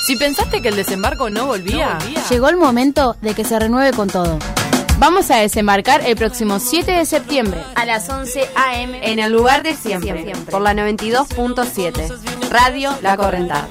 Si pensaste que el desembarco no volvía, llegó el momento de que se renueve con todo. Vamos a desembarcar el próximo 7 de septiembre a las 11 a.m. en el lugar de siempre, por la 92.7, Radio La Correntada.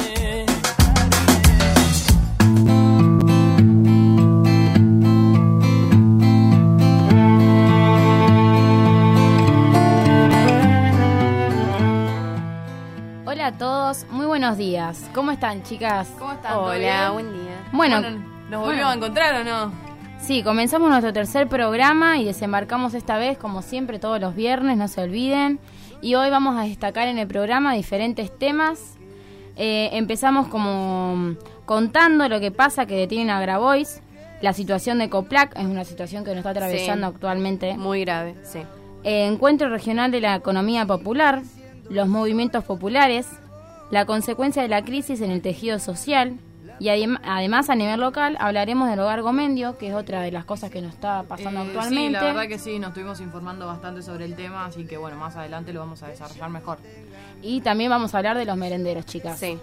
Hola a todos, muy buenos días. ¿Cómo están, chicas? ¿Cómo están? Hola, buen día. Bueno, ¿nos volvimos a encontrar o no? Sí, comenzamos nuestro tercer programa y desembarcamos esta vez, como siempre, todos los viernes, no se olviden. Y hoy vamos a destacar en el programa diferentes temas. Empezamos como contando lo que pasa que detienen a Grabois. La situación de Coplac es una situación que nos está atravesando actualmente. Muy grave, sí. Encuentro regional de la economía popular, los movimientos populares, la consecuencia de la crisis en el tejido social. Y además a nivel local hablaremos del hogar Gomendio, que es otra de las cosas que nos está pasando actualmente. Sí, la verdad que sí, nos estuvimos informando bastante sobre el tema, así que bueno, más adelante lo vamos a desarrollar mejor. Y también vamos a hablar de los merenderos, chicas. Sí.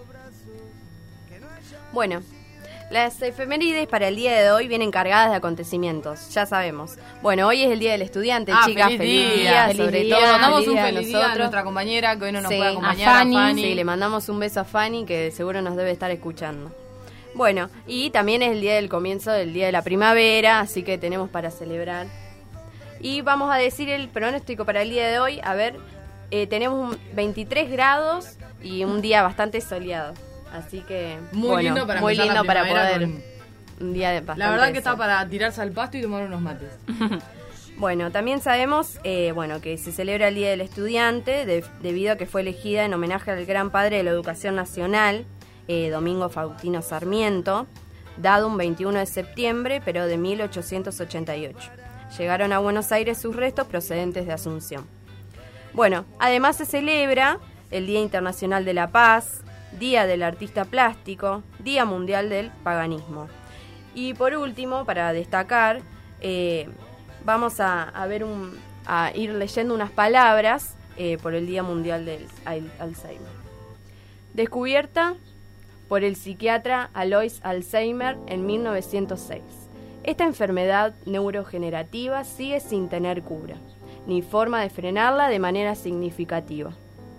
Bueno, las efemérides para el día de hoy vienen cargadas de acontecimientos, ya sabemos. Bueno, hoy es el Día del Estudiante, chicas, feliz día, sobre todo. Mandamos un feliz día a nuestra compañera que hoy no nos puede acompañar, a Fanny. Sí, le mandamos un beso a Fanny, que seguro nos debe estar escuchando. Bueno, y también es el día del comienzo del día de la primavera, así que tenemos para celebrar. Y vamos a decir el pronóstico para el día de hoy. A ver, tenemos 23 grados y un día bastante soleado. Así que, muy lindo para poder un día de bastante la verdad que sol. está para tirarse al pasto y tomar unos mates. Bueno, también sabemos que se celebra el Día del Estudiante debido a que fue elegida en homenaje al gran padre de la educación nacional, Domingo Faustino Sarmiento, dado un 21 de septiembre, pero de 1888. Llegaron a Buenos Aires sus restos procedentes de Asunción. Bueno, además se celebra el Día Internacional de la Paz, Día del Artista Plástico, Día Mundial del Paganismo. Y por último, para destacar, vamos a ir leyendo unas palabras por el Día Mundial del Alzheimer. Descubierta por el psiquiatra Alois Alzheimer en 1906. Esta enfermedad neurodegenerativa sigue sin tener cura, ni forma de frenarla de manera significativa.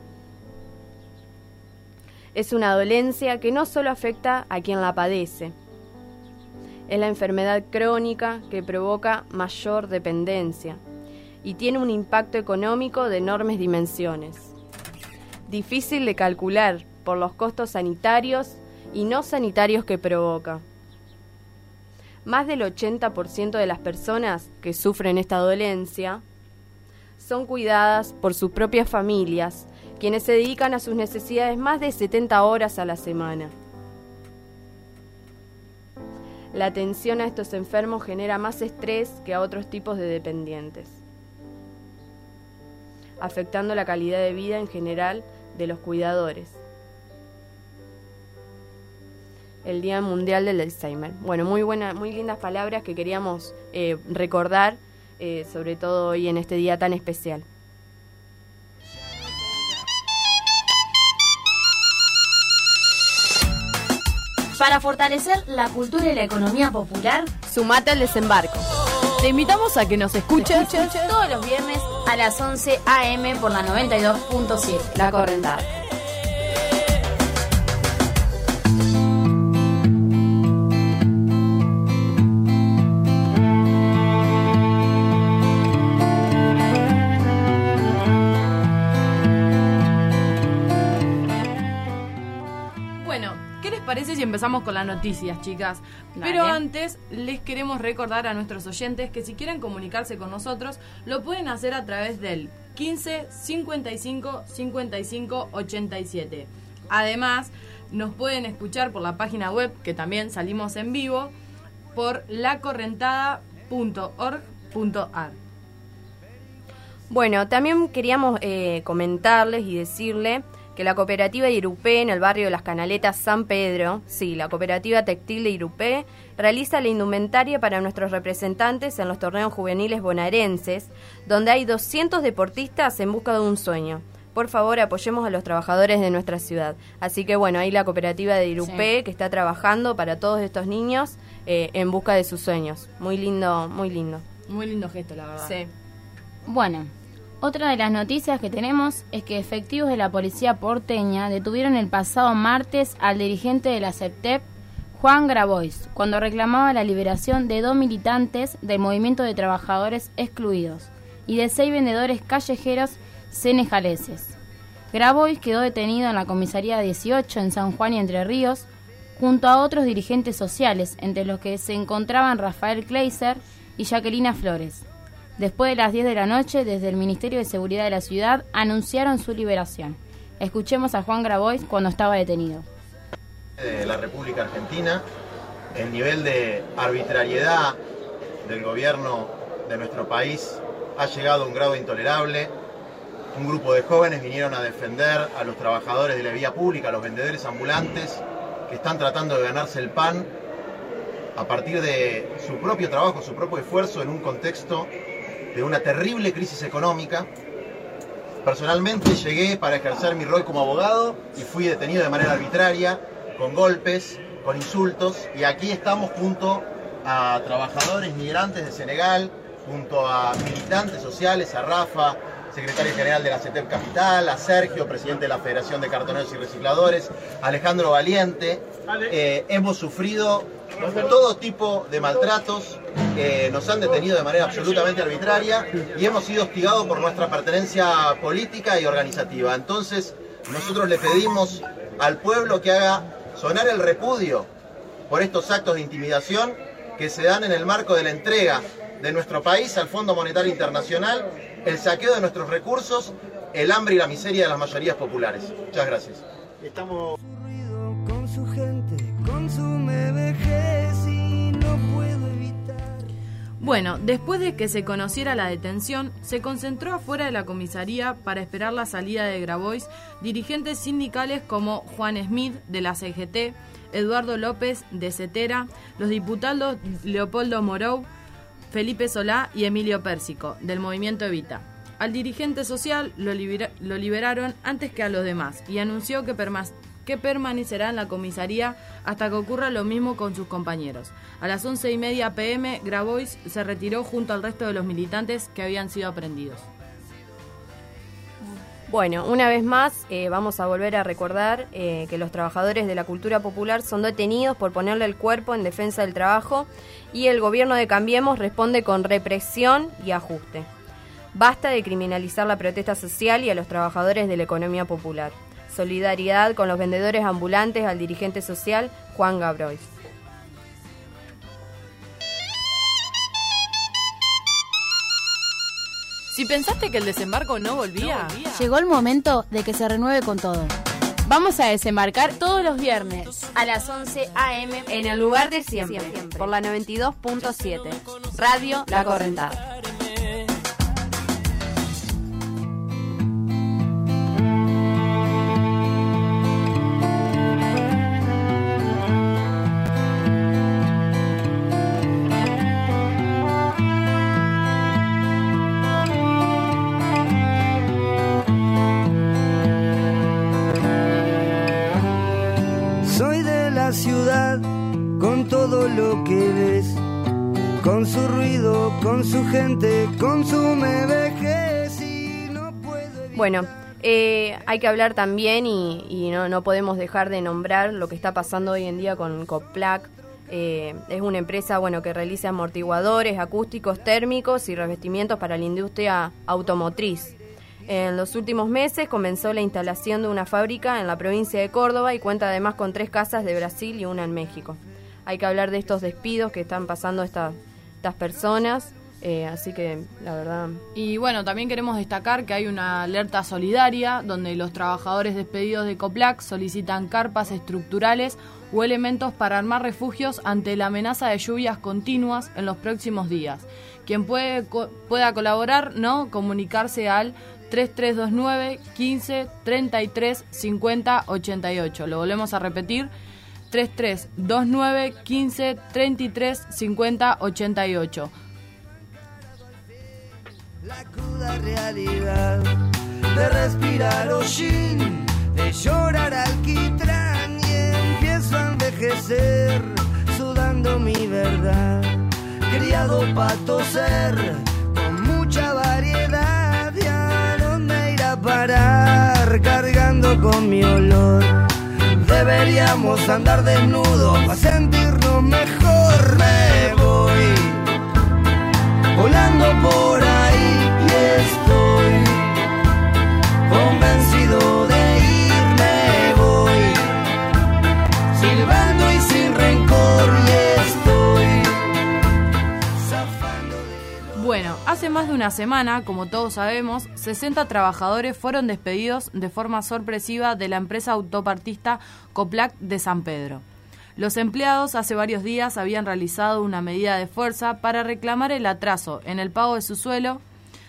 Es una dolencia que no solo afecta a quien la padece. Es la enfermedad crónica que provoca mayor dependencia y tiene un impacto económico de enormes dimensiones. Difícil de calcular por los costos sanitarios y no sanitarios que provoca. Más del 80% de las personas que sufren esta dolencia son cuidadas por sus propias familias, quienes se dedican a sus necesidades más de 70 horas a la semana. La atención a estos enfermos genera más estrés que a otros tipos de dependientes, afectando la calidad de vida en general de los cuidadores. El Día Mundial del Alzheimer. Bueno, muy lindas palabras que queríamos recordar, sobre todo hoy en este día tan especial. Para fortalecer la cultura y la economía popular, sumate al desembarco. Te invitamos a que nos escuches todos los viernes a las 11 a.m. por la 92.7, La Correntada. Parece si empezamos con las noticias, chicas. Dale. Pero antes les queremos recordar a nuestros oyentes que si quieren comunicarse con nosotros lo pueden hacer a través del 15 55 55 87. Además, nos pueden escuchar por la página web, que también salimos en vivo, por lacorrentada.org.ar. Bueno, también queríamos comentarles y decirle que la cooperativa de Irupé, en el barrio de Las Canaletas, San Pedro, sí, la cooperativa textil de Irupé, realiza la indumentaria para nuestros representantes en los torneos juveniles bonaerenses, donde hay 200 deportistas en busca de un sueño, por favor apoyemos a los trabajadores de nuestra ciudad. Así que bueno, ahí la cooperativa de Irupé, sí, que está trabajando para todos estos niños en busca de sus sueños. Muy lindo, muy lindo. Muy lindo gesto, la verdad. Sí. Bueno, otra de las noticias que tenemos es que efectivos de la policía porteña detuvieron el pasado martes al dirigente de la CEPTEP, Juan Grabois, cuando reclamaba la liberación de 2 militantes del Movimiento de Trabajadores Excluidos y de 6 vendedores callejeros senegaleses. Grabois quedó detenido en la comisaría 18 en San Juan y Entre Ríos, junto a otros dirigentes sociales, entre los que se encontraban Rafael Kleiser y Jacquelina Flores. Después de las 10 de la noche, desde el Ministerio de Seguridad de la ciudad, anunciaron su liberación. Escuchemos a Juan Grabois cuando estaba detenido. De la República Argentina, el nivel de arbitrariedad del gobierno de nuestro país ha llegado a un grado intolerable. Un grupo de jóvenes vinieron a defender a los trabajadores de la vía pública, a los vendedores ambulantes que están tratando de ganarse el pan a partir de su propio trabajo, su propio esfuerzo en un contexto de una terrible crisis económica. Personalmente llegué para ejercer mi rol como abogado y fui detenido de manera arbitraria, con golpes, con insultos, y aquí estamos junto a trabajadores migrantes de Senegal, junto a militantes sociales, a Rafa, secretario general de la CETEP Capital, a Sergio, presidente de la Federación de Cartoneros y Recicladores, a Alejandro Valiente. Hemos sufrido todo tipo de maltratos, nos han detenido de manera absolutamente arbitraria y hemos sido hostigados por nuestra pertenencia política y organizativa. Entonces, nosotros le pedimos al pueblo que haga sonar el repudio por estos actos de intimidación que se dan en el marco de la entrega de nuestro país al Fondo Monetario Internacional, el saqueo de nuestros recursos, el hambre y la miseria de las mayorías populares. Muchas gracias. Estamos... Con su gente, consume vejez y no puedo evitar. Bueno, después de que se conociera la detención, se concentró afuera de la comisaría para esperar la salida de Grabois dirigentes sindicales como Juan Smith de la CGT, Eduardo López de Cetera, los diputados Leopoldo Morou, Felipe Solá y Emilio Pérsico, del movimiento Evita. Al dirigente social lo liberaron antes que a los demás y anunció que permanecerá en la comisaría hasta que ocurra lo mismo con sus compañeros. A las 11:30 p.m, Grabois se retiró junto al resto de los militantes que habían sido aprehendidos. Bueno, una vez más vamos a volver a recordar que los trabajadores de la cultura popular son detenidos por ponerle el cuerpo en defensa del trabajo y el gobierno de Cambiemos responde con represión y ajuste. Basta de criminalizar la protesta social y a los trabajadores de la economía popular. Solidaridad con los vendedores ambulantes, al dirigente social Juan Grabois. Si pensaste que el desembarco no volvía, llegó el momento de que se renueve con todo. Vamos a desembarcar todos los viernes a las 11 a.m. en el lugar de siempre, por la 92.7, Radio La Correntada. Ciudad, con todo lo que ves, con su ruido, con su gente, consume vejez y no puedo evitar. Bueno, hay que hablar también y no podemos dejar de nombrar lo que está pasando hoy en día con Coplac. Es una empresa que realiza amortiguadores acústicos, térmicos y revestimientos para la industria automotriz. En los últimos meses comenzó la instalación de una fábrica en la provincia de Córdoba y cuenta además con 3 casas de Brasil y una en México. Hay que hablar de estos despidos que están pasando estas personas, así que la verdad... Y bueno, también queremos destacar que hay una alerta solidaria donde los trabajadores despedidos de Coplac solicitan carpas estructurales o elementos para armar refugios ante la amenaza de lluvias continuas en los próximos días. Quien pueda colaborar, comunicarse al 3329 15 33 50 88. Lo volvemos a repetir, 3329 15 33 50 88. La cruda realidad de respirar hollín, de llorar alquitrán y empiezo a envejecer sudando mi verdad. Criado pa' toser con mucha variedad, y a dónde ir a parar cargando con mi olor. Deberíamos andar desnudos para sentirnos mejor. Me voy volando por ahí y estoy convencido de irme. Voy silbando y sin rencor y estoy zafando de... Bueno, hace más de una semana, como todos sabemos, 60 trabajadores fueron despedidos de forma sorpresiva de la empresa autopartista Coplac de San Pedro. Los empleados hace varios días habían realizado una medida de fuerza para reclamar el atraso en el pago de su sueldo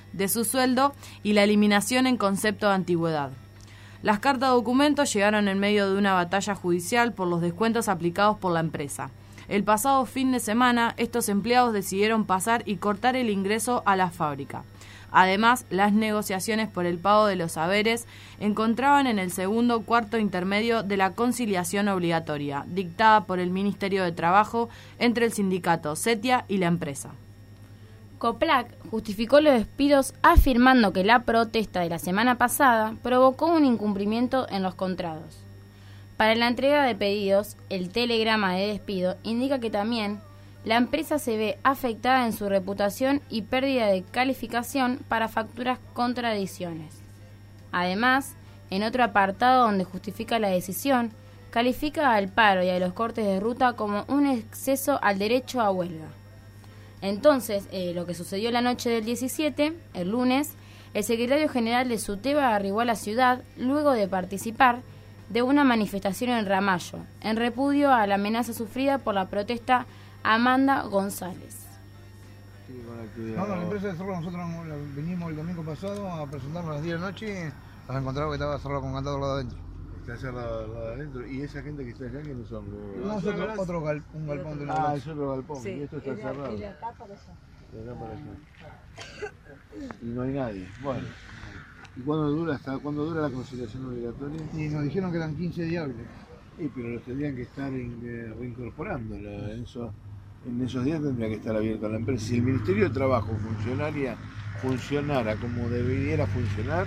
y la eliminación en concepto de antigüedad. Las cartas de documentos llegaron en medio de una batalla judicial por los descuentos aplicados por la empresa. El pasado fin de semana, estos empleados decidieron pasar y cortar el ingreso a la fábrica. Además, las negociaciones por el pago de los haberes encontraban en el segundo cuarto intermedio de la conciliación obligatoria, dictada por el Ministerio de Trabajo entre el sindicato CETIA y la empresa. Coplac justificó los despidos afirmando que la protesta de la semana pasada provocó un incumplimiento en los contratos. Para la entrega de pedidos, el telegrama de despido indica que también la empresa se ve afectada en su reputación y pérdida de calificación para facturas contradicciones. Además, en otro apartado donde justifica la decisión, califica al paro y a los cortes de ruta como un exceso al derecho a huelga. Entonces, lo que sucedió la noche del 17, el lunes, el secretario general de SUTEBA arribó a la ciudad luego de participar de una manifestación en Ramallo, en repudio a la amenaza sufrida por la protesta Amanda González. No, la empresa de Cerro, nosotros vinimos el domingo pasado a presentarnos a las 10 de la noche, nos encontramos que estaba cerrado con candado al lado adentro. Está cerrado al lado adentro. ¿Y esa gente que está allá quiénes son? No, un galpón de una Ah, es otro galpón. Sí. Y esto está cerrado. Y de acá para allá. De acá para allá. Y no hay nadie. Bueno. ¿Y hasta cuándo dura la conciliación obligatoria? Y nos dijeron que eran 15 días hábiles. Pero los tendrían que estar reincorporando. En esos días tendría que estar abierta la empresa. Si el Ministerio de Trabajo funcionara como debiera funcionar,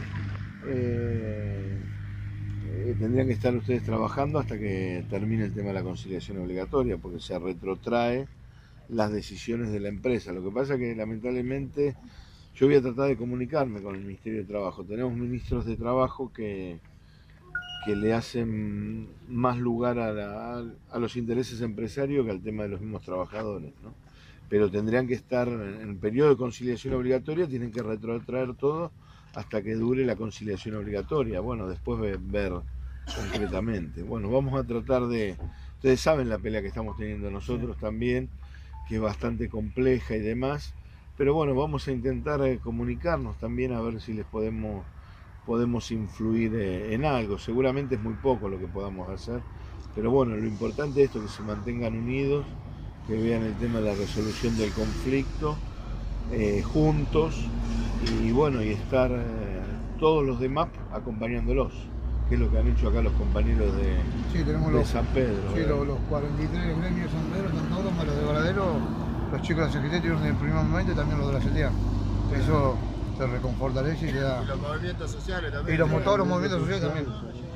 tendrían que estar ustedes trabajando hasta que termine el tema de la conciliación obligatoria, porque se retrotrae las decisiones de la empresa. Lo que pasa es que lamentablemente yo voy a tratar de comunicarme con el Ministerio de Trabajo. Tenemos ministros de trabajo que le hacen más lugar a los intereses empresarios que al tema de los mismos trabajadores, ¿no? Pero tendrían que estar en el periodo de conciliación obligatoria, tienen que retrotraer todo hasta que dure la conciliación obligatoria. Bueno, después ver concretamente. Bueno, vamos a tratar de... Ustedes saben la pelea que estamos teniendo nosotros también, que es bastante compleja y demás, pero bueno, vamos a intentar comunicarnos también a ver si les podemos influir en algo. Seguramente es muy poco lo que podamos hacer, pero bueno, lo importante es esto, que se mantengan unidos, que vean el tema de la resolución del conflicto juntos y bueno, y estar todos los demás acompañándolos, que es lo que han hecho acá los compañeros de San Pedro. Sí, los 43 gremios de San Pedro están todos, más los de Varadero, los chicos de la Secretaría desde el primer momento y también los de la CTA. Eso se reconfortalece y se da. Y los movimientos sociales también. Y todos los movimientos sociales también.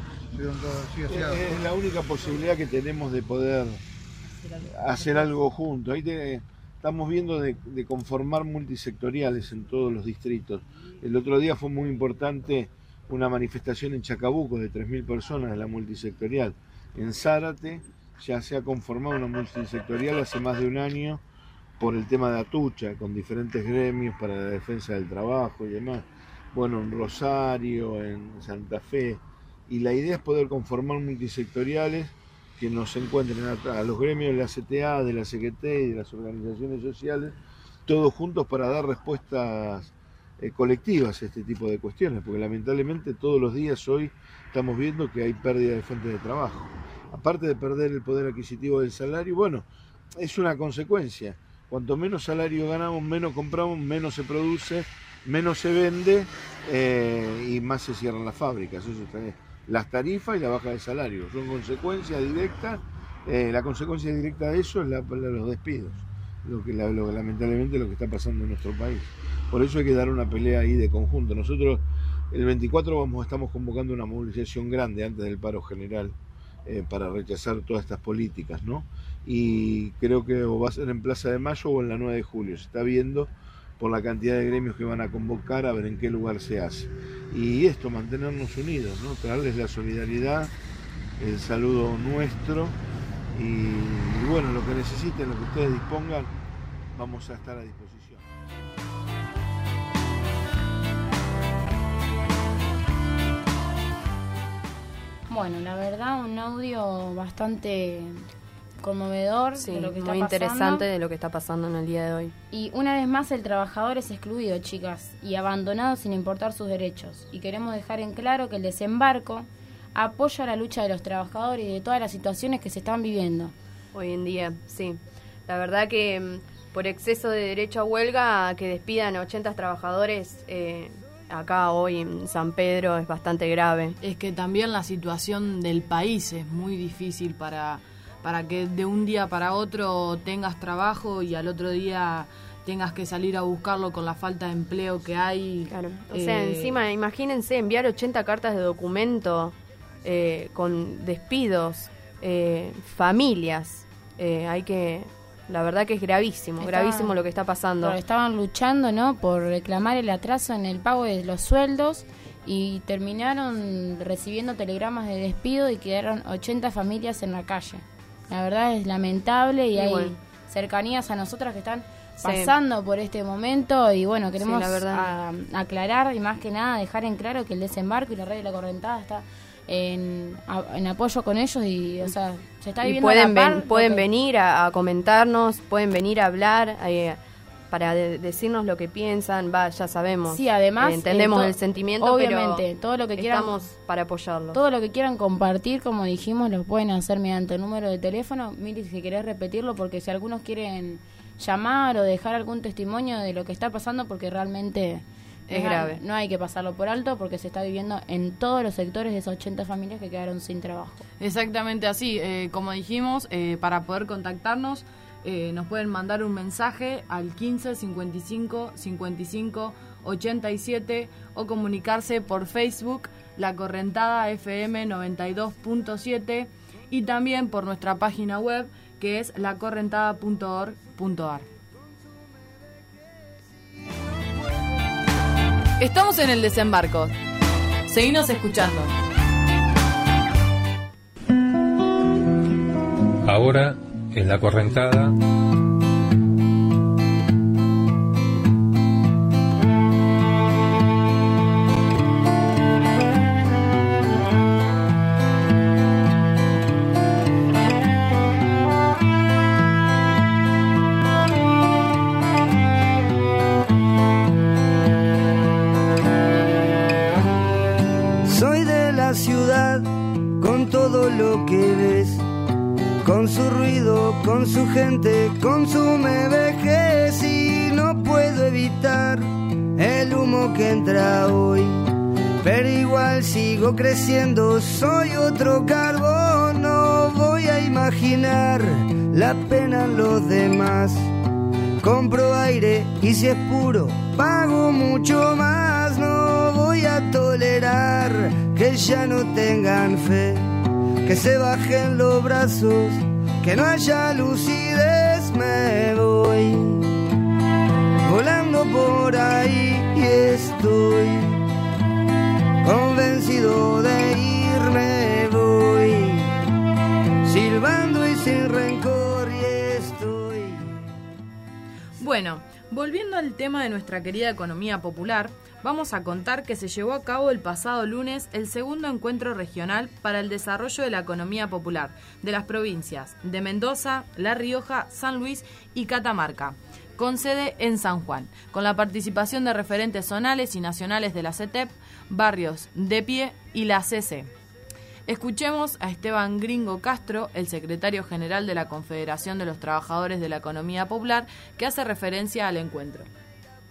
Es la única posibilidad que tenemos de poder hacer algo juntos. Ahí estamos viendo de conformar multisectoriales en todos los distritos. El otro día fue muy importante una manifestación en Chacabuco de 3.000 personas de la multisectorial. En Zárate ya se ha conformado una multisectorial hace más de un año por el tema de Atucha, con diferentes gremios para la defensa del trabajo y demás. Bueno, en Rosario, en Santa Fe. Y la idea es poder conformar multisectoriales que nos encuentren a los gremios de la CTA, de la CGT y de las organizaciones sociales, todos juntos para dar respuestas colectivas a este tipo de cuestiones, porque lamentablemente todos los días hoy estamos viendo que hay pérdida de fuentes de trabajo. Aparte de perder el poder adquisitivo del salario, bueno, es una consecuencia. Cuanto menos salario ganamos, menos compramos, menos se produce menos se vende y más se cierran las fábricas. Eso está bien. Las tarifas y la baja de salario son consecuencias directas. La consecuencia directa de eso es los despidos, lo que lamentablemente lo que está pasando en nuestro país. Por eso hay que dar una pelea ahí de conjunto. Nosotros el 24 estamos convocando una movilización grande antes del paro general para rechazar todas estas políticas, ¿no? Y creo que o va a ser en Plaza de Mayo o en la 9 de julio. Se está viendo por la cantidad de gremios que van a convocar a ver en qué lugar se hace. Y esto, mantenernos unidos, ¿no? Traerles la solidaridad, el saludo nuestro y bueno, lo que necesiten, lo que ustedes dispongan, vamos a estar a disposición. Bueno, la verdad, un audio bastante conmovedor de lo que está muy pasando. Interesante de lo que está pasando en el día de hoy. Y una vez más el trabajador es excluido, chicas, y abandonado sin importar sus derechos. Y queremos dejar en claro que el desembarco apoya la lucha de los trabajadores y de todas las situaciones que se están viviendo. Hoy en día, sí. La verdad que por exceso de derecho a huelga, que despidan a 80 trabajadores acá hoy en San Pedro es bastante grave. Es que también la situación del país es muy difícil para que de un día para otro tengas trabajo y al otro día tengas que salir a buscarlo con la falta de empleo que hay. Claro. O sea, encima, imagínense enviar 80 cartas de documento con despidos, familias. La verdad que es gravísimo, gravísimo lo que está pasando. Pero estaban luchando, ¿no?, por reclamar el atraso en el pago de los sueldos y terminaron recibiendo telegramas de despido y quedaron 80 familias en la calle. La verdad es lamentable y hay cercanías a nosotras que están pasando por este momento y bueno, queremos aclarar y más que nada dejar en claro que el desembarco y la red de la Correntada está en apoyo con ellos y, o sea, se está viviendo pueden venir a comentarnos, pueden venir a hablar para decirnos lo que piensan. Ya sabemos, sí, además entendemos el sentimiento, obviamente, pero todo lo que quieran, estamos para apoyarlos. Todo lo que quieran compartir, como dijimos, lo pueden hacer mediante el número de teléfono. Miri, si querés repetirlo, porque si algunos quieren llamar o dejar algún testimonio de lo que está pasando, porque realmente es grave. No hay que pasarlo por alto porque se está viviendo en todos los sectores de esas 80 familias que quedaron sin trabajo. Exactamente así. Como dijimos, para poder contactarnos, nos pueden mandar un mensaje al 15 55 55 87 o comunicarse por Facebook, La Correntada FM 92.7 y también por nuestra página web que es lacorrentada.org.ar. Estamos en el desembarco. Seguinos escuchando. Ahora, en La Correntada, ciudad con todo lo que ves, con su ruido, con su gente, consume vejez y no puedo evitar el humo que entra hoy, pero igual sigo creciendo, soy otro carbón, no voy a imaginar la pena en los demás, compro aire y si es puro pago mucho más, no voy a tolerar que ya no tengan fe, que se bajen los brazos, que no haya lucidez, me voy volando por ahí y estoy convencido de irme, voy silbando y sin rencor y estoy. Bueno, volviendo al tema de nuestra querida economía popular, vamos a contar que se llevó a cabo el pasado lunes el segundo encuentro regional para el desarrollo de la economía popular de las provincias de Mendoza, La Rioja, San Luis y Catamarca, con sede en San Juan, con la participación de referentes zonales y nacionales de la CETEP, Barrios de Pie y la CC. Escuchemos a Esteban Gringo Castro, el secretario general de la Confederación de los Trabajadores de la Economía Popular, que hace referencia al encuentro.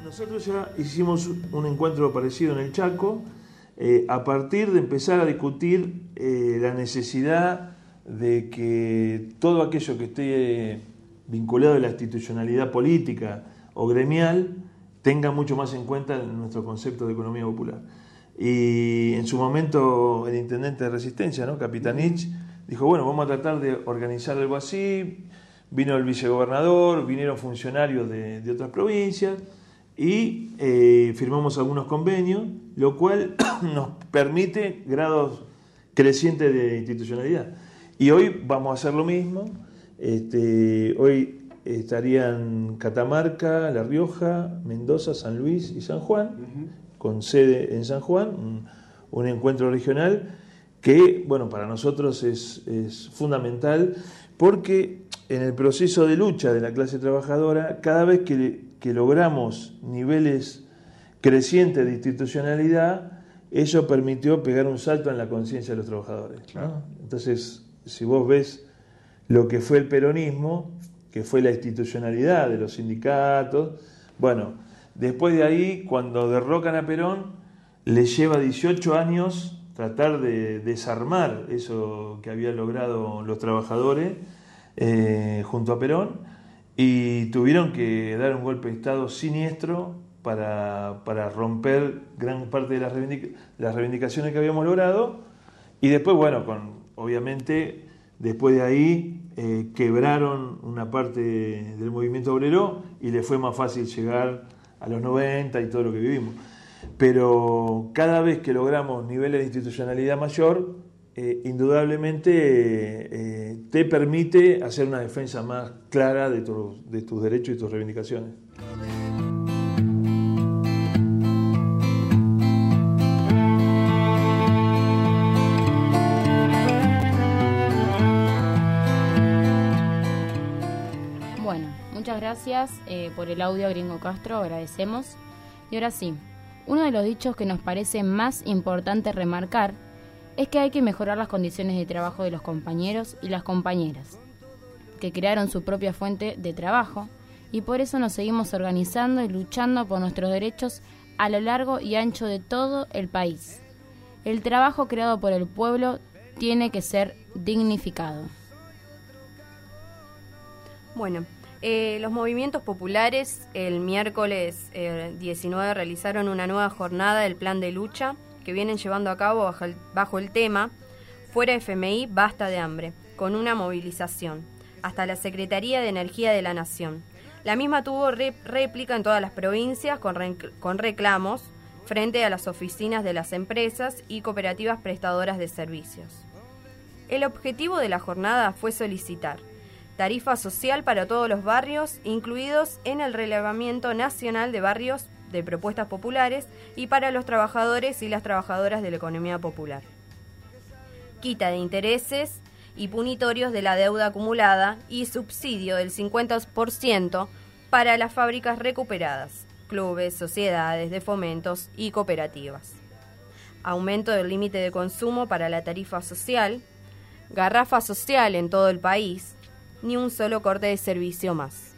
Nosotros ya hicimos un encuentro parecido en el Chaco, a partir de empezar a discutir la necesidad de que todo aquello que esté vinculado a la institucionalidad política o gremial tenga mucho más en cuenta nuestro concepto de economía popular. Y en su momento el intendente de Resistencia, ¿no?, Capitanich, dijo, bueno, vamos a tratar de organizar algo así. Vino el vicegobernador, vinieron funcionarios de otras provincias y firmamos algunos convenios, lo cual nos permite grados crecientes de institucionalidad. Y hoy vamos a hacer lo mismo. Hoy estarían Catamarca, La Rioja, Mendoza, San Luis y San Juan, con sede en San Juan, un encuentro regional que, bueno, para nosotros es fundamental, porque en el proceso de lucha de la clase trabajadora, cada vez que logramos niveles crecientes de institucionalidad, eso permitió pegar un salto en la conciencia de los trabajadores, ¿no? Entonces, si vos ves lo que fue el peronismo, que fue la institucionalidad de los sindicatos, bueno, después de ahí, cuando derrocan a Perón, les lleva 18 años tratar de desarmar eso que habían logrado los trabajadores junto a Perón, y tuvieron que dar un golpe de Estado siniestro para romper gran parte de las reivindicaciones que habíamos logrado. Y después, bueno, obviamente, después de ahí quebraron una parte del movimiento obrero y le fue más fácil llegar a los 90 y todo lo que vivimos. Pero cada vez que logramos niveles de institucionalidad mayor, indudablemente te permite hacer una defensa más clara de tus derechos y tus reivindicaciones. Bueno, muchas gracias por el audio, Gringo Castro, agradecemos. Y ahora sí, uno de los dichos que nos parece más importante remarcar es que hay que mejorar las condiciones de trabajo de los compañeros y las compañeras, que crearon su propia fuente de trabajo, y por eso nos seguimos organizando y luchando por nuestros derechos a lo largo y ancho de todo el país. El trabajo creado por el pueblo tiene que ser dignificado. Bueno, los movimientos populares el miércoles 19 realizaron una nueva jornada del plan de lucha que vienen llevando a cabo bajo el tema Fuera FMI, basta de hambre, con una movilización hasta la Secretaría de Energía de la Nación. La misma tuvo réplica en todas las provincias con reclamos frente a las oficinas de las empresas y cooperativas prestadoras de servicios. El objetivo de la jornada fue solicitar tarifa social para todos los barrios incluidos en el relevamiento nacional de barrios de propuestas populares y para los trabajadores y las trabajadoras de la economía popular. Quita de intereses y punitorios de la deuda acumulada y subsidio del 50% para las fábricas recuperadas, clubes, sociedades de fomentos y cooperativas. Aumento del límite de consumo para la tarifa social, garrafa social en todo el país, ni un solo corte de servicio más.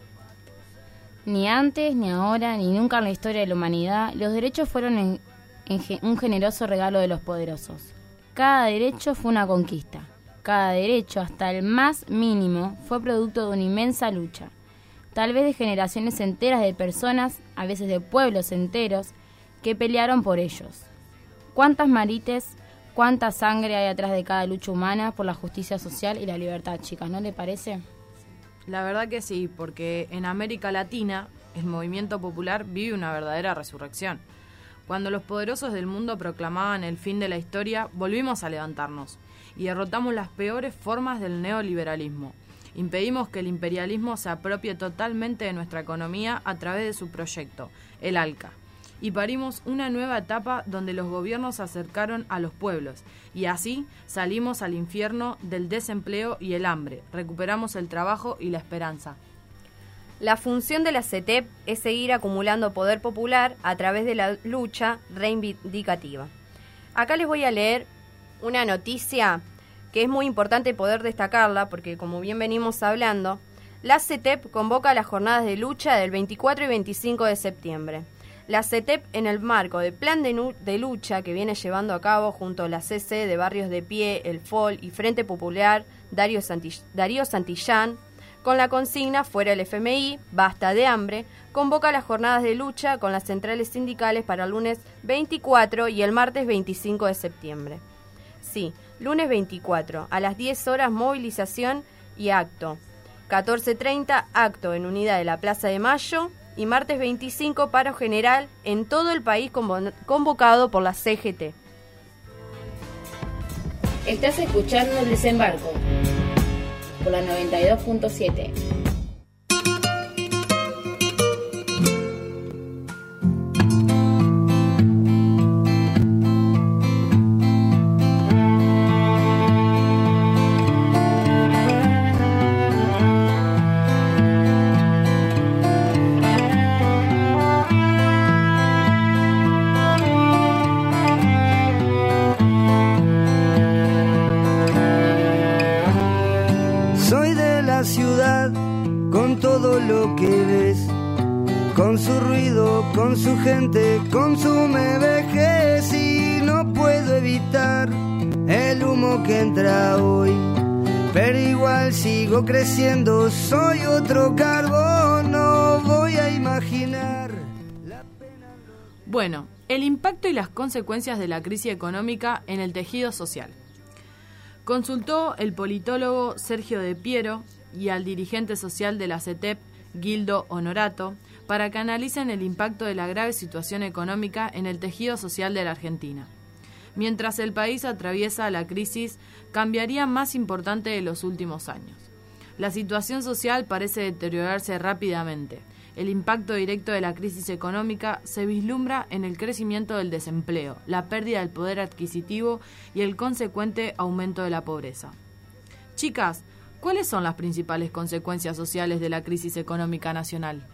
Ni antes, ni ahora, ni nunca en la historia de la humanidad, los derechos fueron un generoso regalo de los poderosos. Cada derecho fue una conquista. Cada derecho, hasta el más mínimo, fue producto de una inmensa lucha. Tal vez de generaciones enteras de personas, a veces de pueblos enteros, que pelearon por ellos. ¿Cuántas marites, cuánta sangre hay atrás de cada lucha humana por la justicia social y la libertad, chicas? ¿No le parece? La verdad que sí, porque en América Latina el movimiento popular vive una verdadera resurrección. Cuando los poderosos del mundo proclamaban el fin de la historia, volvimos a levantarnos y derrotamos las peores formas del neoliberalismo. Impedimos que el imperialismo se apropie totalmente de nuestra economía a través de su proyecto, el ALCA. Y parimos una nueva etapa donde los gobiernos se acercaron a los pueblos y así salimos al infierno del desempleo y el hambre, recuperamos el trabajo y la esperanza. La función de la CETEP es seguir acumulando poder popular a través de la lucha reivindicativa. Acá les voy a leer una noticia que es muy importante poder destacarla porque, como bien venimos hablando, La CETEP convoca las jornadas de lucha del 24 y 25 de septiembre. La CETEP, en el marco del plan de lucha que viene llevando a cabo junto a la CC de Barrios de Pie, el FOL y Frente Popular Darío Santillán, con la consigna Fuera el FMI, Basta de Hambre, convoca las jornadas de lucha con las centrales sindicales para el lunes 24 y el martes 25 de septiembre. Sí, lunes 24, a las 10 horas movilización y acto. 14:30, acto en Unidad de la Plaza de Mayo. Y martes 25, paro general en todo el país convocado por la CGT. Estás escuchando El Desembarco por la 92.7. Con su ruido, con su gente, consume vejez y no puedo evitar el humo que entra hoy. Pero igual sigo creciendo, soy otro carbón, no voy a imaginar la pena. Bueno, el impacto y las consecuencias de la crisis económica en el tejido social. Consultó el politólogo Sergio De Piero y al dirigente social de la CETEP, Gildo Honorato, para que analicen el impacto de la grave situación económica en el tejido social de la Argentina. Mientras el país atraviesa la crisis cambiaría más importante de los últimos años. La situación social parece deteriorarse rápidamente. El impacto directo de la crisis económica se vislumbra en el crecimiento del desempleo, la pérdida del poder adquisitivo y el consecuente aumento de la pobreza. Chicas, ¿cuáles son las principales consecuencias sociales de la crisis económica nacional?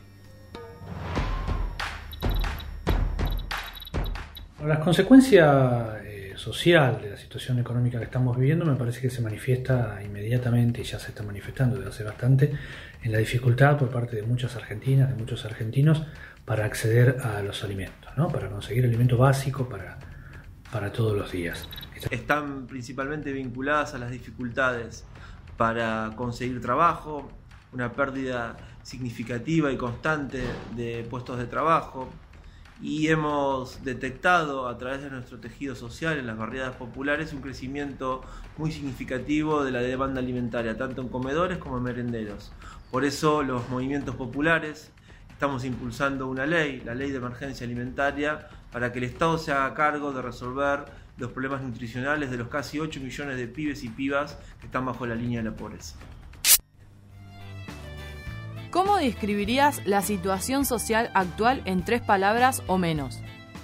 La consecuencia social de la situación económica que estamos viviendo me parece que se manifiesta inmediatamente y ya se está manifestando desde hace bastante en la dificultad por parte de muchas argentinas, de muchos argentinos para acceder a los alimentos, ¿no? Para conseguir alimento básico para todos los días. Están principalmente vinculadas a las dificultades para conseguir trabajo, una pérdida significativa y constante de puestos de trabajo, y hemos detectado a través de nuestro tejido social en las barriadas populares un crecimiento muy significativo de la demanda alimentaria, tanto en comedores como en merenderos. Por eso los movimientos populares estamos impulsando una ley, la Ley de Emergencia Alimentaria, para que el Estado se haga cargo de resolver los problemas nutricionales de los casi 8 millones de pibes y pibas que están bajo la línea de la pobreza. ¿Cómo describirías la situación social actual en 3 palabras o menos?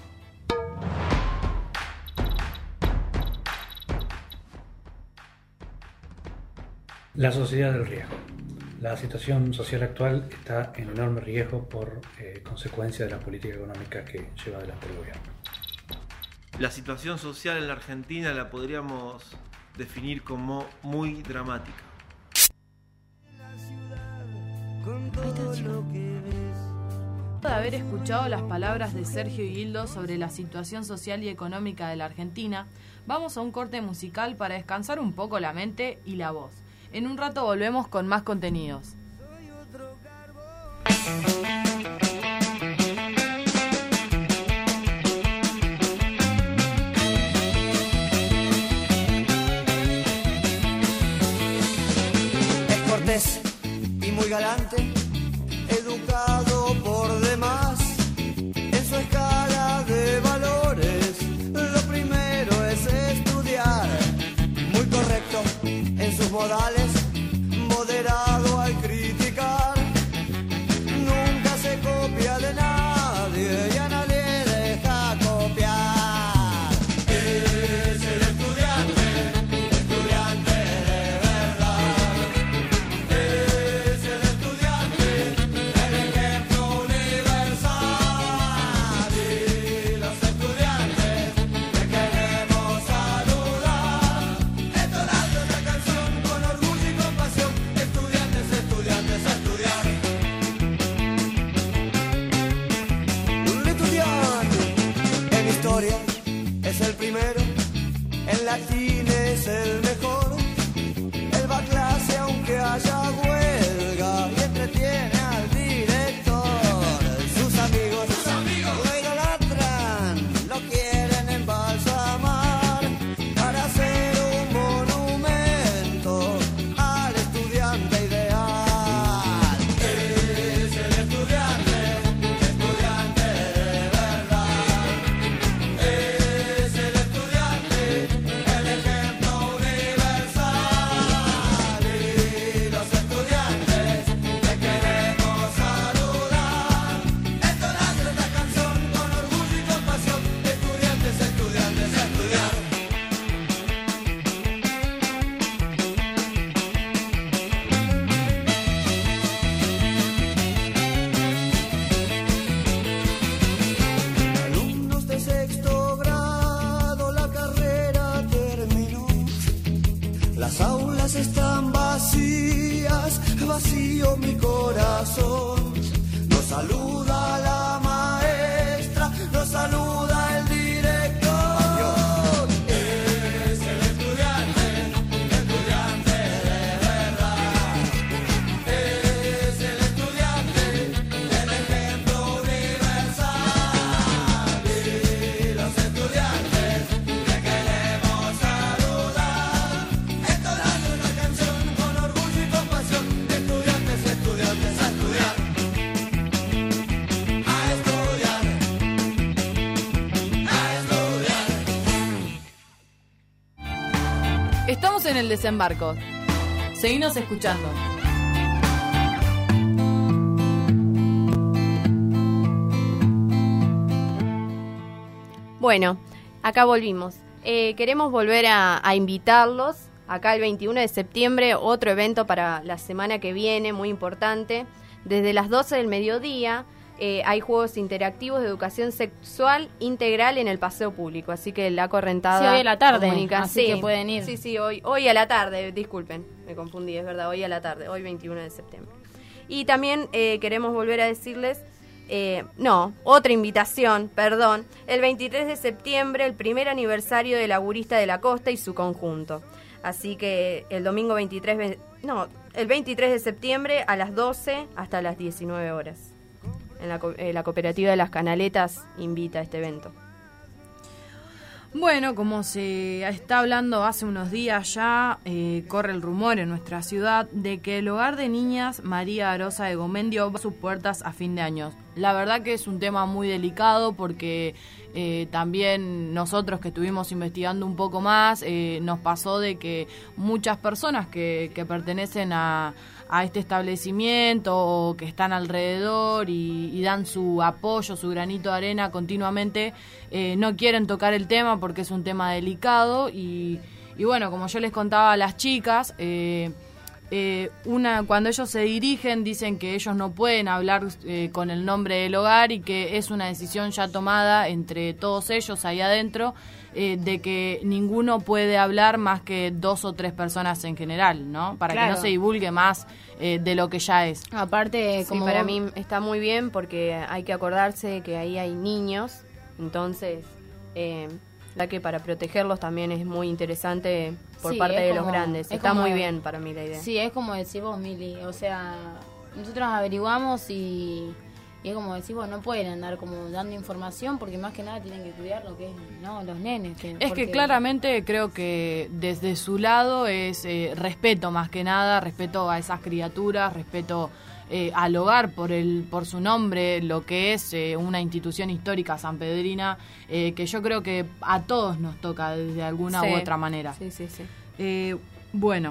La sociedad del riesgo. La situación social actual está en enorme riesgo por consecuencia de la política económica que lleva adelante el gobierno. La situación social en la Argentina la podríamos definir como muy dramática. De haber escuchado las palabras de Sergio y Gildo sobre la situación social y económica de la Argentina, vamos a un corte musical para descansar un poco la mente y la voz. En un rato volvemos con más contenidos. Es cortés y muy galante, educado por demás, en su escala de valores, lo primero es estudiar, muy correcto en sus modales, moderado al criticar, nunca se copia de nadie y a nadie deja copiar. Es el estudiante de verdad. Es el estudiante, el ejemplo universal. Y los estudiantes te queremos saludar, entonando esta canción con orgullo. Las aulas están vacías, vacío mi corazón. Nos saluda la maestra, nos saluda el director. Es el estudiante de verdad. Es el estudiante, el ejemplo universal. Y los estudiantes le queremos saludar. Entonando una canción con orgullo y compasión. Estudiantes, estudiantes, a estudiar. A estudiar. A estudiar. Estamos en el desembarco. Seguinos escuchando. Bueno, acá volvimos. Queremos volver a invitarlos. Acá el 21 de septiembre, otro evento para la semana que viene, muy importante. Desde las 12 del mediodía hay juegos interactivos de educación sexual integral en el paseo público. Así que la Correntada... Sí, hoy a la tarde, comunica. así que pueden ir. Sí, hoy a la tarde, disculpen, me confundí, es verdad, hoy a la tarde, hoy 21 de septiembre. Y también queremos volver a decirles... otra invitación, perdón. El 23 de septiembre, el primer aniversario de Laburista de la Costa y su conjunto. Así que el domingo el 23 de septiembre a las 12 hasta las 19 horas. En la cooperativa de las Canaletas invita a este evento. Bueno, como se está hablando hace unos días ya, corre el rumor en nuestra ciudad de que el hogar de niñas María Arosa de Gomendio va a sus puertas a fin de año. La verdad que es un tema muy delicado porque también nosotros que estuvimos investigando un poco más, nos pasó de que muchas personas que pertenecen a este establecimiento o que están alrededor y dan su apoyo, su granito de arena continuamente, no quieren tocar el tema porque es un tema delicado y bueno, como yo les contaba a las chicas, cuando ellos se dirigen dicen que ellos no pueden hablar con el nombre del hogar y que es una decisión ya tomada entre todos ellos ahí adentro, de que ninguno puede hablar más que 2 o 3 personas en general, ¿no? Para que no se divulgue más de lo que ya es. Aparte, como para mí está muy bien porque hay que acordarse que ahí hay niños, entonces la que para protegerlos también es muy interesante por parte de los grandes. Está muy bien para mí la idea. Sí, es como decís vos, Mili, o sea, nosotros averiguamos y es como decís vos, no pueden andar como dando información porque más que nada tienen que cuidar lo que es los nenes. Que claramente creo que desde su lado es respeto más que nada, respeto a esas criaturas, respeto al hogar por su nombre, lo que es una institución histórica sanpedrina, que yo creo que a todos nos toca de alguna u otra manera. Sí. Bueno,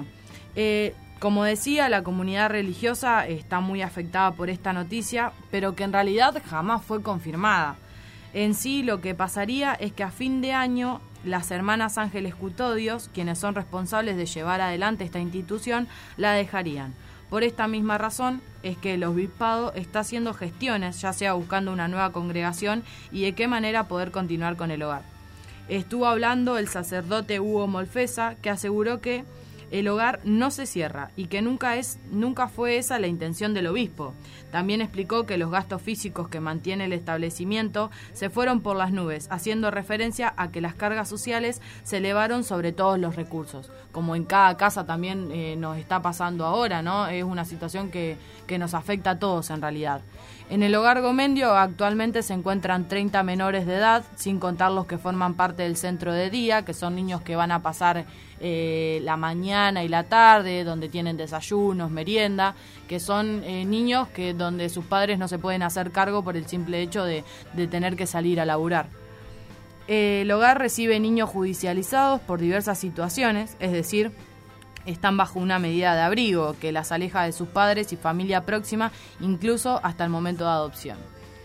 como decía, la comunidad religiosa está muy afectada por esta noticia, pero que en realidad jamás fue confirmada. En sí, lo que pasaría es que a fin de año las hermanas Ángeles Custodios, quienes son responsables de llevar adelante esta institución, la dejarían. Por esta misma razón es que el obispado está haciendo gestiones, ya sea buscando una nueva congregación y de qué manera poder continuar con el hogar. Estuvo hablando el sacerdote Hugo Molfesa, que aseguró que el hogar no se cierra y que nunca fue esa la intención del obispo. También explicó que los gastos físicos que mantiene el establecimiento se fueron por las nubes, haciendo referencia a que las cargas sociales se elevaron sobre todos los recursos, como en cada casa también nos está pasando ahora, ¿no? Es una situación que nos afecta a todos en realidad. En el hogar Gomendio actualmente se encuentran 30 menores de edad, sin contar los que forman parte del centro de día, que son niños que van a pasar la mañana y la tarde, donde tienen desayunos, merienda, que son niños donde sus padres no se pueden hacer cargo por el simple hecho de tener que salir a laburar. El hogar recibe niños judicializados por diversas situaciones, es decir, están bajo una medida de abrigo que las aleja de sus padres y familia próxima, incluso hasta el momento de adopción.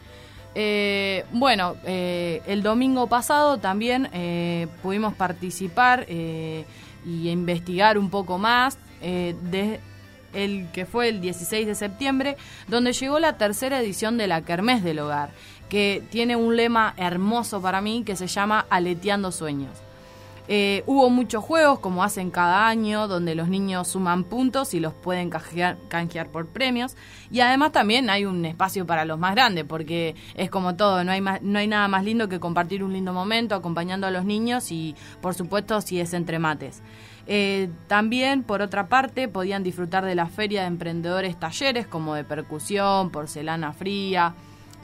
El domingo pasado también pudimos participar y investigar un poco más de el que fue el 16 de septiembre, donde llegó la tercera edición de la Kermés del Hogar, que tiene un lema hermoso para mí que se llama Aleteando Sueños. Hubo muchos juegos, como hacen cada año, donde los niños suman puntos y los pueden canjear por premios. Y además también hay un espacio para los más grandes, porque es como todo, no hay nada más lindo que compartir un lindo momento acompañando a los niños y, por supuesto, si es entre mates. También, por otra parte, podían disfrutar de la feria de emprendedores talleres, como de percusión, porcelana fría,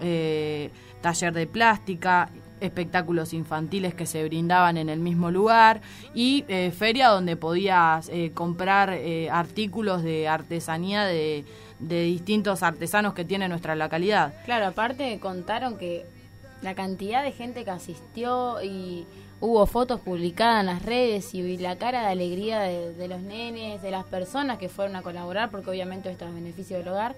taller de plástica, espectáculos infantiles que se brindaban en el mismo lugar y feria donde podías comprar artículos de artesanía de distintos artesanos que tiene nuestra localidad. Claro, aparte contaron que la cantidad de gente que asistió y hubo fotos publicadas en las redes y la cara de alegría de los nenes, de las personas que fueron a colaborar, porque obviamente esto es beneficio del hogar.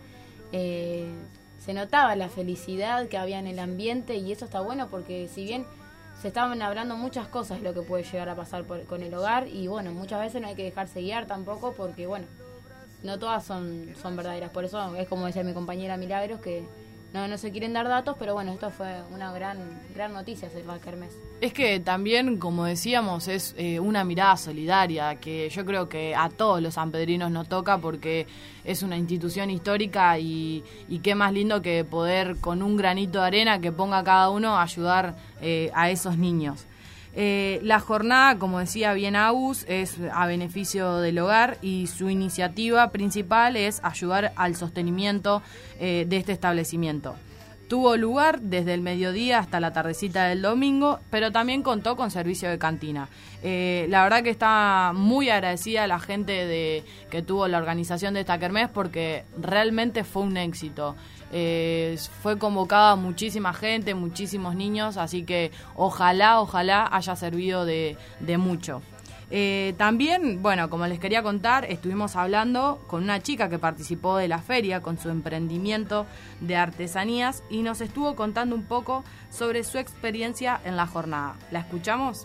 Se notaba la felicidad que había en el ambiente y eso está bueno porque si bien se estaban hablando muchas cosas lo que puede llegar a pasar con el hogar y bueno, muchas veces no hay que dejarse guiar tampoco porque bueno, no todas son verdaderas. Por eso es como decía mi compañera Milagros que no se quieren dar datos, pero bueno, esto fue una gran noticia hacer la kermés. Es que también, como decíamos, es una mirada solidaria que yo creo que a todos los sanpedrinos nos toca porque es una institución histórica y qué más lindo que poder con un granito de arena que ponga cada uno a ayudar a esos niños. La jornada, como decía bien Agus, es a beneficio del hogar y su iniciativa principal es ayudar al sostenimiento de este establecimiento. Tuvo lugar desde el mediodía hasta la tardecita del domingo, pero también contó con servicio de cantina. La verdad que está muy agradecida a la gente que tuvo la organización de esta kermés porque realmente fue un éxito. Fue convocada muchísima gente, muchísimos niños, así que ojalá haya servido de mucho. También, bueno, como les quería contar, estuvimos hablando con una chica que participó de la feria con su emprendimiento de artesanías y nos estuvo contando un poco sobre su experiencia en la jornada. ¿La escuchamos?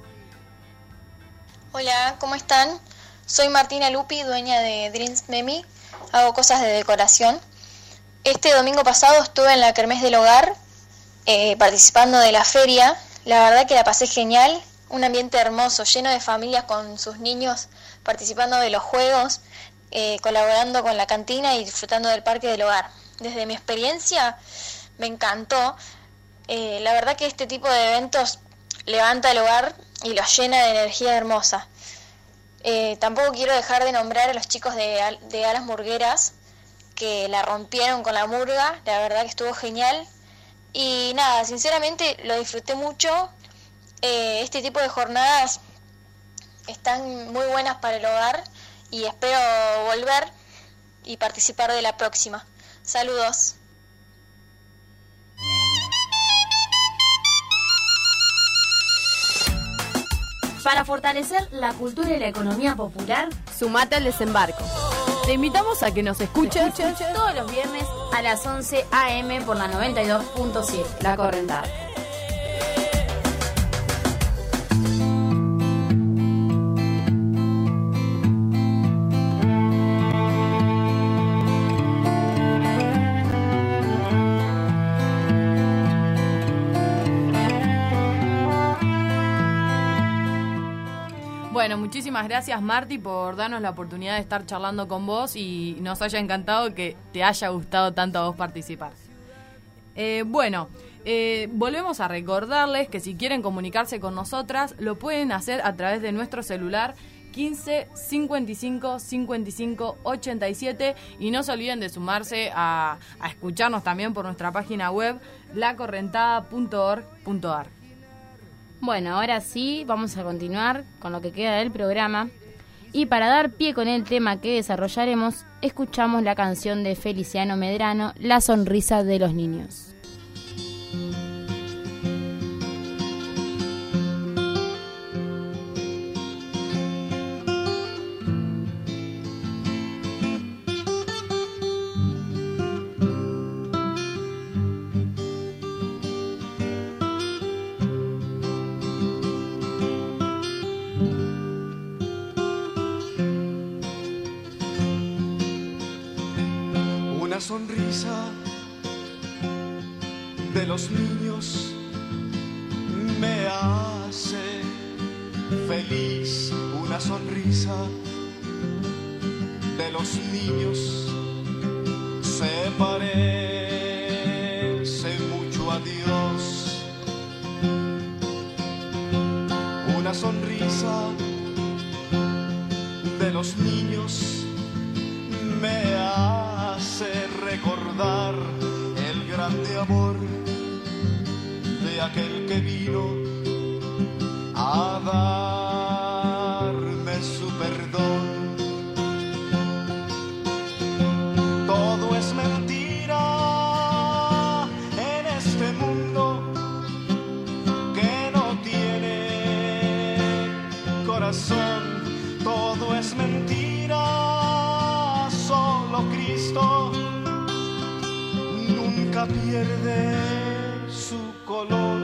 Hola, ¿cómo están? Soy Martina Lupi, dueña de Dreams Memi, hago cosas de decoración. Este domingo pasado estuve en la kermés del hogar participando de la feria. La verdad que la pasé genial, un ambiente hermoso, lleno de familias con sus niños participando de los juegos, colaborando con la cantina y disfrutando del parque del hogar. Desde mi experiencia me encantó. La verdad que este tipo de eventos levanta el hogar y lo llena de energía hermosa. Tampoco quiero dejar de nombrar a los chicos de Alas Murgueras, que la rompieron con la murga, la verdad que estuvo genial. Y nada, sinceramente lo disfruté mucho. Este tipo de jornadas están muy buenas para el hogar y espero volver y participar de la próxima. Saludos. Para fortalecer la cultura y la economía popular, sumate al desembarco. Te invitamos a que nos escuches todos los viernes a las 11 a.m. por la 92.7, La Correntada. Bueno, muchísimas gracias Marti por darnos la oportunidad de estar charlando con vos y nos haya encantado que te haya gustado tanto a vos participar. Volvemos a recordarles que si quieren comunicarse con nosotras lo pueden hacer a través de nuestro celular 15 55 55 87 y no se olviden de sumarse a escucharnos también por nuestra página web lacorrentada.org.ar. Bueno, ahora sí, vamos a continuar con lo que queda del programa. Y para dar pie con el tema que desarrollaremos, escuchamos la canción de Feliciano Medrano, La sonrisa de los niños. Una sonrisa de los niños me hace feliz, una sonrisa de los niños se parece mucho a Dios. Una sonrisa de los niños me hace recordar el grande amor de aquel que vino a darme su perdón. Todo es mentira en este mundo que no tiene corazón. Todo es mentira, solo Cristo nunca pierde su color.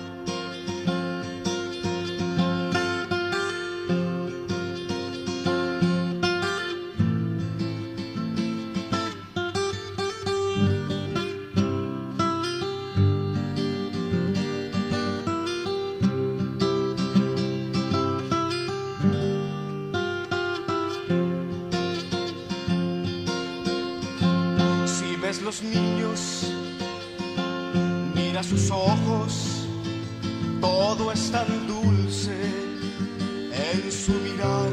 Los niños, mira sus ojos, todo es tan dulce en su mirar.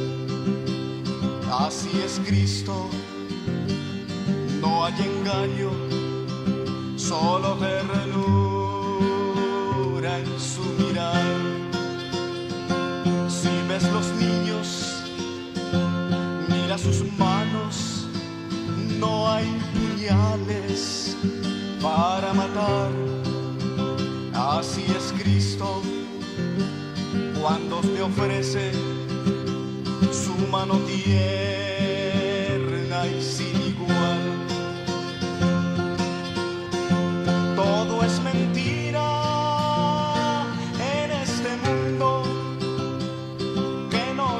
Así es Cristo, no hay engaño, solo ternura en su mirar. Si ves los niños, mira sus manos, no hay puñales para matar. Así es Cristo cuando te ofrece su mano tierna y sin igual. Todo es mentira en este mundo que no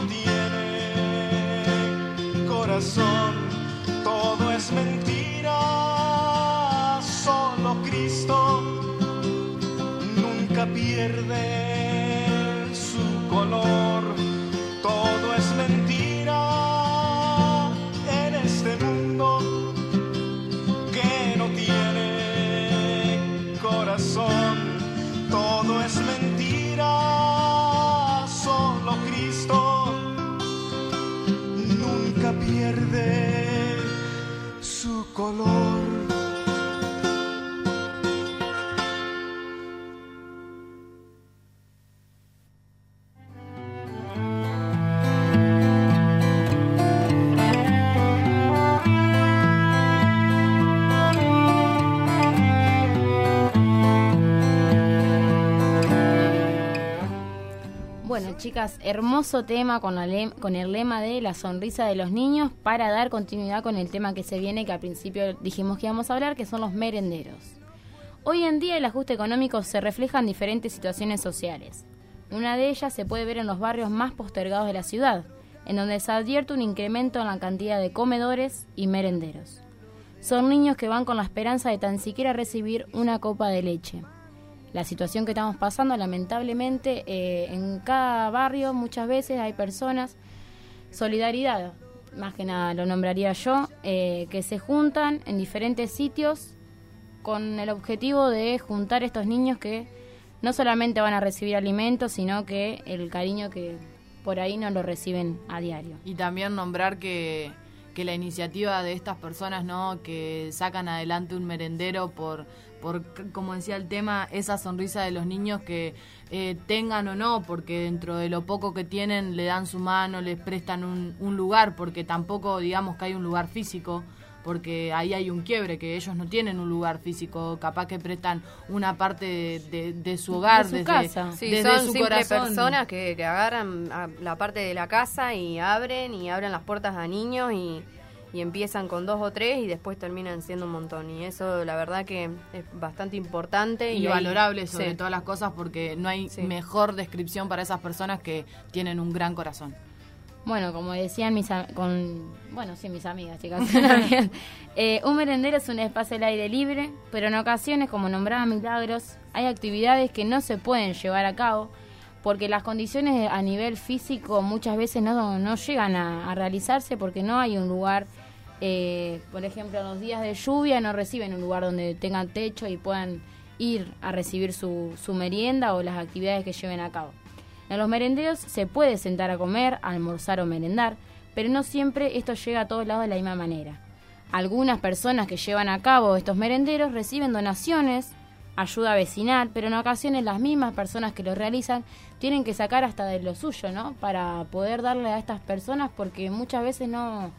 tiene corazón. Todo es mentira, solo Cristo nunca pierde su color. Todo es mentira en este mundo que no tiene corazón. Todo es mentira, solo Cristo nunca pierde su color. Bueno, chicas, hermoso tema con el lema de la sonrisa de los niños, para dar continuidad con el tema que se viene, que al principio dijimos que íbamos a hablar, que son los merenderos. Hoy en día el ajuste económico se refleja en diferentes situaciones sociales. Una de ellas se puede ver en los barrios más postergados de la ciudad, en donde se advierte un incremento en la cantidad de comedores y merenderos. Son niños que van con la esperanza de tan siquiera recibir una copa de leche. La situación que estamos pasando, lamentablemente, en cada barrio muchas veces hay personas, solidaridad, más que nada lo nombraría yo, que se juntan en diferentes sitios con el objetivo de juntar estos niños que no solamente van a recibir alimentos, sino que el cariño que por ahí no lo reciben a diario. Y también nombrar que la iniciativa de estas personas, ¿no?, que sacan adelante un merendero por como decía el tema, esa sonrisa de los niños que tengan o no, porque dentro de lo poco que tienen le dan su mano, les prestan un lugar, porque tampoco digamos que hay un lugar físico, porque ahí hay un quiebre, que ellos no tienen un lugar físico, capaz que prestan una parte de su hogar, de su desde, casa. Sí, desde son su simples corazón. personas que agarran a la parte de la casa y abren las puertas a niños y empiezan con 2 o 3 y después terminan siendo un montón, y eso la verdad que es bastante importante y valorable sobre sí. todas las cosas, porque no hay mejor descripción para esas personas que tienen un gran corazón. Bueno, como decían mis amigas, chicas, un merendero es un espacio al aire libre, pero en ocasiones, como nombraba Milagros, hay actividades que no se pueden llevar a cabo porque las condiciones a nivel físico muchas veces no llegan a realizarse porque no hay un lugar, por ejemplo, en los días de lluvia no reciben un lugar donde tengan techo y puedan ir a recibir su merienda o las actividades que lleven a cabo. En los merenderos se puede sentar a comer, a almorzar o merendar, pero no siempre esto llega a todos lados de la misma manera. Algunas personas que llevan a cabo estos merenderos reciben donaciones, ayuda vecinal, pero en ocasiones las mismas personas que lo realizan tienen que sacar hasta de lo suyo, ¿no? Para poder darle a estas personas, porque muchas veces no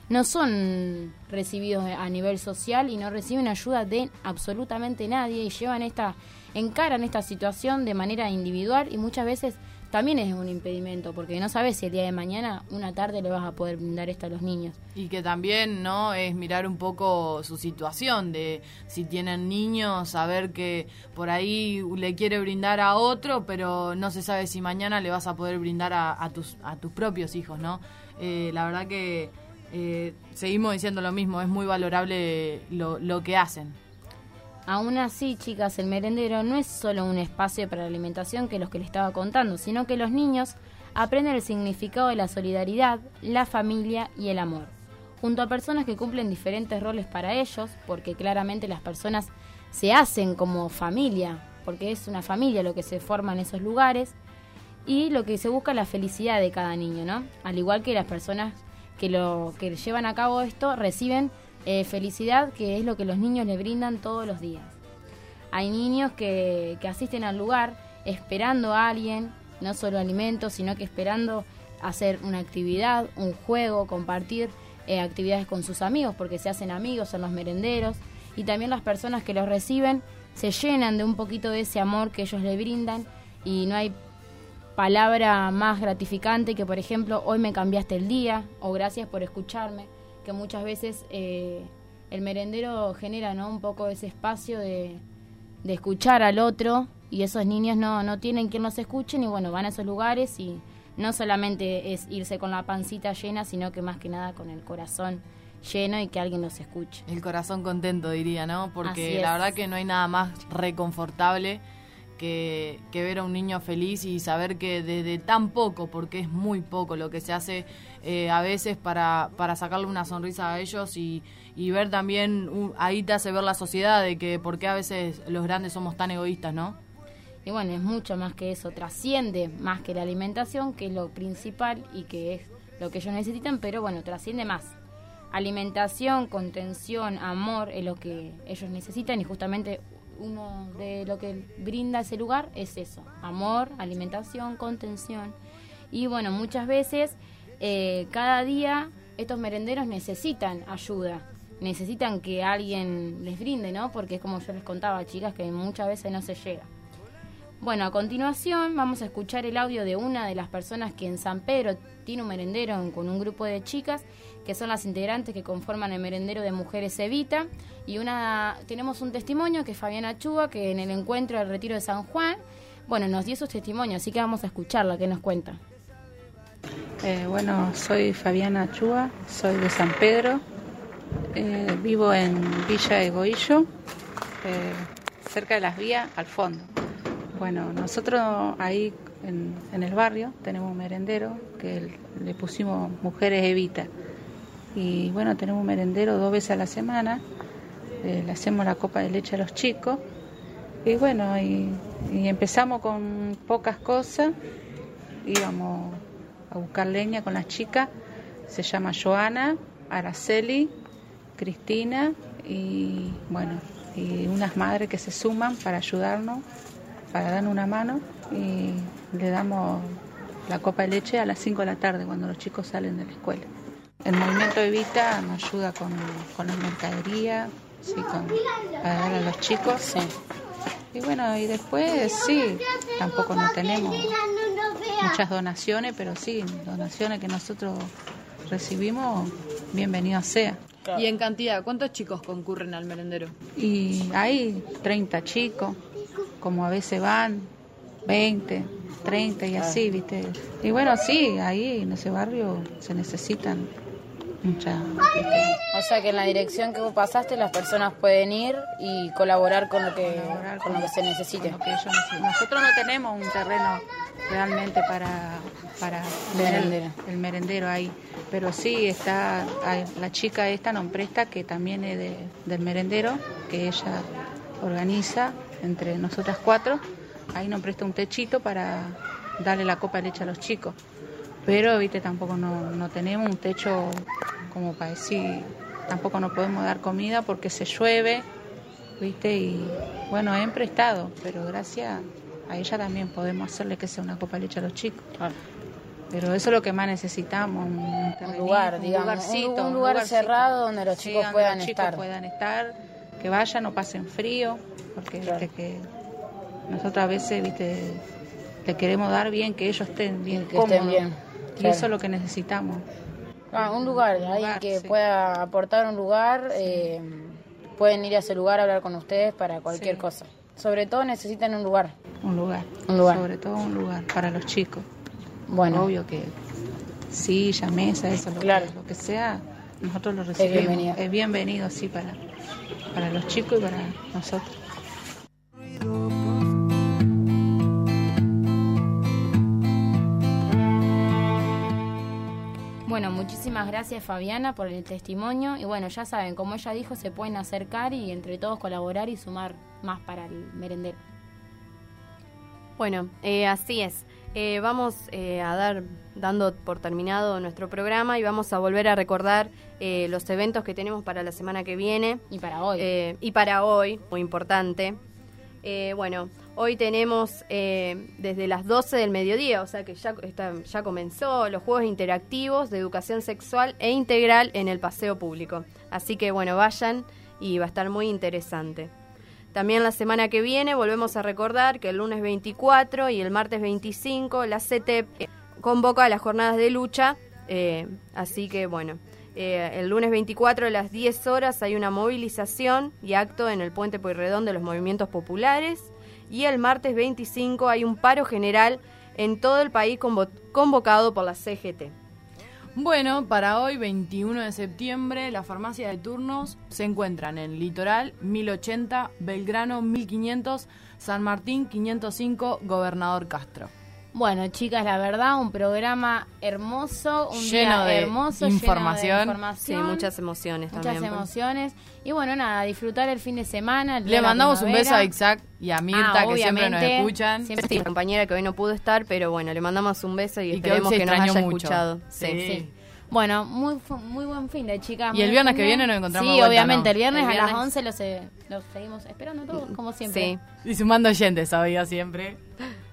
son recibidos a nivel social y no reciben ayuda de absolutamente nadie y encaran esta situación de manera individual y muchas veces también es un impedimento porque no sabes si el día de mañana, una tarde, le vas a poder brindar esto a los niños. Y que también, ¿no?, es mirar un poco su situación de si tienen niños, saber que por ahí le quiere brindar a otro, pero no se sabe si mañana le vas a poder brindar a tus propios hijos, ¿no? La verdad que seguimos diciendo lo mismo, es muy valorable lo que hacen. Aún así, chicas, el merendero no es solo un espacio para la alimentación que les estaba contando, sino que los niños aprenden el significado de la solidaridad, la familia y el amor, junto a personas que cumplen diferentes roles para ellos, porque claramente las personas se hacen como familia, porque es una familia lo que se forma en esos lugares, y lo que se busca es la felicidad de cada niño, ¿no? Al igual que las personas que llevan a cabo esto reciben felicidad, que es lo que los niños le brindan todos los días. Hay niños que asisten al lugar esperando a alguien, no solo alimentos, sino que esperando hacer una actividad, un juego, compartir actividades con sus amigos, porque se hacen amigos en los merenderos, y también las personas que los reciben se llenan de un poquito de ese amor que ellos le brindan, y no hay palabra más gratificante que, por ejemplo, hoy me cambiaste el día, o gracias por escucharme, que muchas veces el merendero genera, ¿no?, un poco ese espacio de escuchar al otro, y esos niños no tienen quien los escuchen, y bueno, van a esos lugares y no solamente es irse con la pancita llena, sino que más que nada con el corazón lleno y que alguien los escuche. El corazón contento, diría, ¿no? Porque Así la es. verdad que no hay nada más reconfortable que ver a un niño feliz y saber que desde tan poco, porque es muy poco lo que se hace a veces para sacarle una sonrisa a ellos y ver también, ahí te hace ver la sociedad de que por qué a veces los grandes somos tan egoístas, ¿no? Y bueno, es mucho más que eso, trasciende más que la alimentación, que es lo principal y que es lo que ellos necesitan, pero bueno, trasciende más. Alimentación, contención, amor es lo que ellos necesitan, y justamente uno de lo que brinda ese lugar es eso: amor, alimentación, contención. Y bueno, muchas veces cada día estos merenderos necesitan ayuda, necesitan que alguien les brinde, ¿no? Porque es como yo les contaba, chicas, que muchas veces no se llega. Bueno, a continuación vamos a escuchar el audio de una de las personas que en San Pedro tiene un merendero con un grupo de chicas, que son las integrantes que conforman el merendero de Mujeres Evita, y tenemos un testimonio que es Fabiana Chúa, que en el encuentro del Retiro de San Juan, bueno, nos dio sus testimonios, así que vamos a escucharla, que nos cuenta. Bueno, soy Fabiana Chúa, soy de San Pedro, vivo en Villa Egoillo, cerca de las vías, al fondo. Bueno, nosotros ahí en el barrio tenemos un merendero que le pusimos Mujeres Evita. Y bueno, tenemos un merendero 2 veces a la semana, le hacemos la copa de leche a los chicos. Y bueno, y empezamos con pocas cosas, íbamos a buscar leña con las chicas. Se llama Joana, Araceli, Cristina y bueno, y unas madres que se suman para ayudarnos, para darnos una mano, y le damos la copa de leche a las 5 de la tarde cuando los chicos salen de la escuela. El movimiento Evita nos ayuda con la mercadería, sí, para dar a los chicos. Sí. Y bueno, y después sí, tampoco no tenemos muchas donaciones, pero sí, donaciones que nosotros recibimos, bienvenido sea. Y en cantidad, ¿cuántos chicos concurren al merendero? Y hay 30 chicos, como a veces van 20, 30 y así, ¿viste? Y bueno, sí, ahí en ese barrio se necesitan muchas, ¿viste? O sea que en la dirección que vos pasaste las personas pueden ir y colaborar con lo que se necesite. Nosotros no tenemos un terreno realmente para tener el merendero ahí. Pero sí está la chica esta, Nompresta, que también es del merendero, que ella organiza entre nosotras 4. Ahí nos presta un techito para darle la copa de leche a los chicos. Pero, viste, tampoco no tenemos un techo como para decir, tampoco nos podemos dar comida porque se llueve, viste, y bueno, he prestado, pero gracias a ella también podemos hacerle que sea una copa de leche a los chicos. Pero eso es lo que más necesitamos, un lugar, digamos, un lugar cerrado donde los chicos puedan estar. Que vayan, no pasen frío, porque viste que nosotros a veces, viste, le queremos dar bien, que ellos estén bien que cómodos. Estén bien, y eso es lo que necesitamos. Un lugar, alguien que pueda aportar un lugar, pueden ir a ese lugar a hablar con ustedes para cualquier cosa. Sobre todo necesitan un lugar. Un lugar. Sobre todo un lugar para los chicos. Bueno. Obvio que silla, mesa, eso, lo que sea, nosotros lo recibimos. Es bienvenido, sí, para los chicos y para nosotros. Bueno, muchísimas gracias, Fabiana, por el testimonio. Y bueno, ya saben, como ella dijo, se pueden acercar y entre todos colaborar y sumar más para el merendero. Bueno, así es. Vamos dando por terminado nuestro programa y vamos a volver a recordar los eventos que tenemos para la semana que viene. Y para hoy. Muy importante. Bueno, hoy tenemos desde las 12 del mediodía, o sea que ya comenzó, los juegos interactivos de educación sexual e integral en el paseo público. Así que bueno, vayan y va a estar muy interesante. También la semana que viene volvemos a recordar que el lunes 24 y el martes 25 la CETEP convoca a las jornadas de lucha, así que bueno, el lunes 24 a las 10 horas hay una movilización y acto en el Puente Pueyrredón de los movimientos populares, y el martes 25 hay un paro general en todo el país convocado por la CGT. Bueno, para hoy, 21 de septiembre, las farmacias de turnos se encuentran en Litoral 1080, Belgrano 1500, San Martín 505, Gobernador Castro. Bueno, chicas, la verdad, un programa hermoso, lleno de información. Sí, muchas emociones también. Muchas emociones. Y bueno, nada, disfrutar el fin de semana. Le mandamos un beso a Isaac y a Mirta, que siempre nos escuchan. Sí, compañera que hoy no pudo estar, pero bueno, le mandamos un beso y esperemos que nos haya escuchado. Sí. Bueno, muy buen fin de chicas. Y el viernes que viene nos encontramos. Sí, obviamente, el viernes a las 11 los seguimos esperando todos, como siempre. Sí. Y sumando oyentes, sabía siempre.